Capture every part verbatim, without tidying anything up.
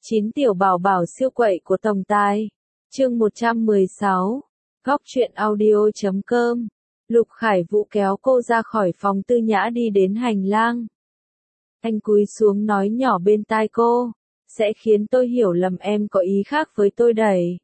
Chín tiểu bảo bảo siêu quậy của tổng tài. Chương một trăm mười sáu. Góc truyện audio chấm com. Lục Khải Vũ kéo cô ra khỏi phòng tư nhã đi đến hành lang. Anh cúi xuống nói nhỏ bên tai cô, sẽ khiến tôi hiểu lầm em có ý khác với tôi đấy.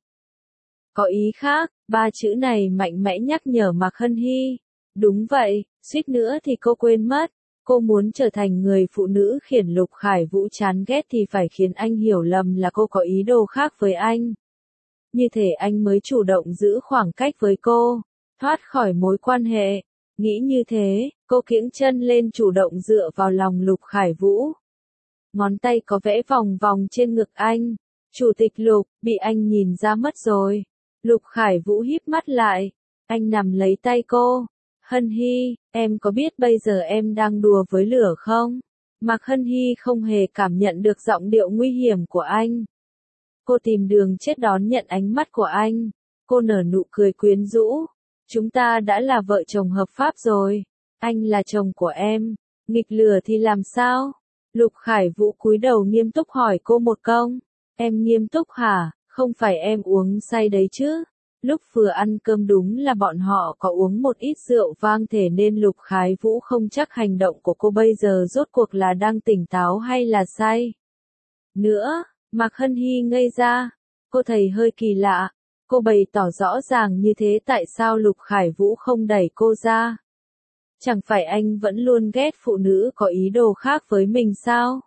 Có ý khác, ba chữ này mạnh mẽ nhắc nhở Mạc Hân Hy. Đúng vậy, suýt nữa thì cô quên mất. Cô muốn trở thành người phụ nữ khiến Lục Khải Vũ chán ghét thì phải khiến anh hiểu lầm là cô có ý đồ khác với anh. Như thể anh mới chủ động giữ khoảng cách với cô, thoát khỏi mối quan hệ. Nghĩ như thế, cô kiễng chân lên chủ động dựa vào lòng Lục Khải Vũ. Ngón tay có vẽ vòng vòng trên ngực anh. Chủ tịch Lục, bị anh nhìn ra mất rồi. Lục Khải Vũ híp mắt lại. Anh nắm lấy tay cô. Hân Hy, em có biết bây giờ em đang đùa với lửa không? Mạc Hân Hy không hề cảm nhận được giọng điệu nguy hiểm của anh. Cô tìm đường chết đón nhận ánh mắt của anh. Cô nở nụ cười quyến rũ. Chúng ta đã là vợ chồng hợp pháp rồi. Anh là chồng của em. Nghịch lửa thì làm sao? Lục Khải Vũ cúi đầu nghiêm túc hỏi cô một câu. Em nghiêm túc hả? Không phải em uống say đấy chứ? Lúc vừa ăn cơm đúng là bọn họ có uống một ít rượu vang thể nên Lục Khải Vũ không chắc hành động của cô bây giờ rốt cuộc là đang tỉnh táo hay là say. Nữa, Mạc Hân Hy ngây ra. Cô thấy hơi kỳ lạ. Cô bày tỏ rõ ràng như thế tại sao Lục Khải Vũ không đẩy cô ra? Chẳng phải anh vẫn luôn ghét phụ nữ có ý đồ khác với mình sao?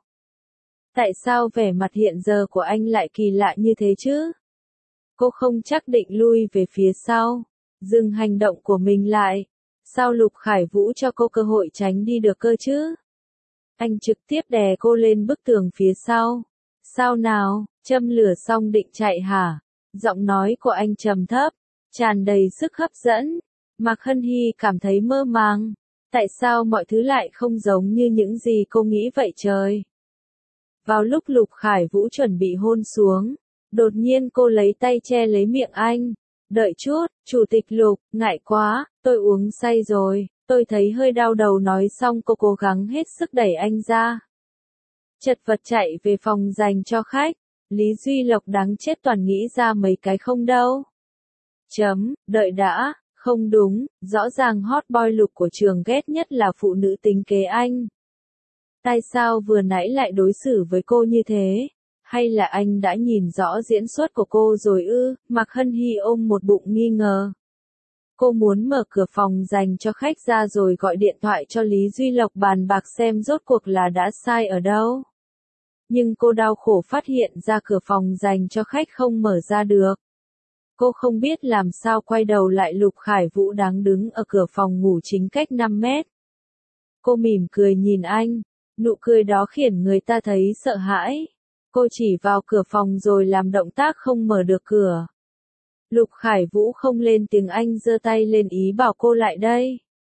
Tại sao vẻ mặt hiện giờ của anh lại kỳ lạ như thế chứ? Cô không chắc định lui về phía sau, dừng hành động của mình lại. Sao Lục Khải Vũ cho cô cơ hội tránh đi được cơ chứ? Anh trực tiếp đè cô lên bức tường phía sau. Sao nào, châm lửa xong định chạy hả? Giọng nói của anh trầm thấp, tràn đầy sức hấp dẫn. Mạc Hân Hy cảm thấy mơ màng. Tại sao mọi thứ lại không giống như những gì cô nghĩ vậy trời? Vào lúc Lục Khải Vũ chuẩn bị hôn xuống, đột nhiên cô lấy tay che lấy miệng anh. Đợi chút, Chủ tịch Lục, ngại quá, tôi uống say rồi, tôi thấy hơi đau đầu nói xong cô cố gắng hết sức đẩy anh ra. Chật vật chạy về phòng dành cho khách, Lý Duy Lộc đáng chết toàn nghĩ ra mấy cái không đâu. Chấm, đợi đã, không đúng, rõ ràng hot boy Lục của trường ghét nhất là phụ nữ tính kế anh. Tại sao vừa nãy lại đối xử với cô như thế? Hay là anh đã nhìn rõ diễn xuất của cô rồi ư? Mạc Hân Hy ôm một bụng nghi ngờ. Cô muốn mở cửa phòng dành cho khách ra rồi gọi điện thoại cho Lý Duy Lộc bàn bạc xem rốt cuộc là đã sai ở đâu. Nhưng cô đau khổ phát hiện ra cửa phòng dành cho khách không mở ra được. Cô không biết làm sao quay đầu lại Lục Khải Vũ đang đứng ở cửa phòng ngủ chính cách năm mét. Cô mỉm cười nhìn anh, nụ cười đó khiến người ta thấy sợ hãi. Cô chỉ vào cửa phòng rồi làm động tác không mở được cửa. Lục Khải Vũ không lên tiếng anh giơ tay lên ý bảo cô lại đây.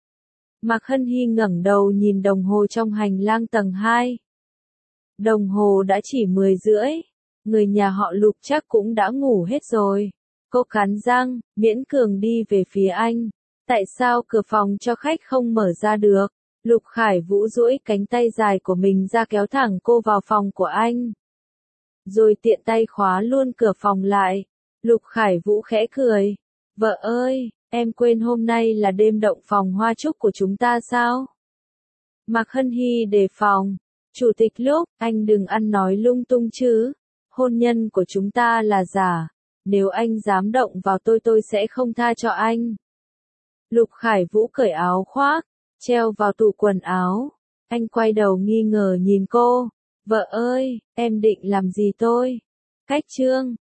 Mạc Hân Hy ngẩng đầu nhìn đồng hồ trong hành lang tầng hai. Đồng hồ đã chỉ mười rưỡi. Người nhà họ Lục chắc cũng đã ngủ hết rồi. Cô cắn răng, miễn cường đi về phía anh. Tại sao cửa phòng cho khách không mở ra được? Lục Khải Vũ duỗi cánh tay dài của mình ra kéo thẳng cô vào phòng của anh. Rồi tiện tay khóa luôn cửa phòng lại. Lục Khải Vũ khẽ cười. Vợ ơi, em quên hôm nay là đêm động phòng hoa trúc của chúng ta sao? Mạc Hân Hy đề phòng. Chủ tịch Lục, anh đừng ăn nói lung tung chứ. Hôn nhân của chúng ta là giả. Nếu anh dám động vào tôi tôi sẽ không tha cho anh. Lục Khải Vũ cởi áo khoác, treo vào tủ quần áo. Anh quay đầu nghi ngờ nhìn cô. Vợ ơi, em định làm gì tôi? Cách chương.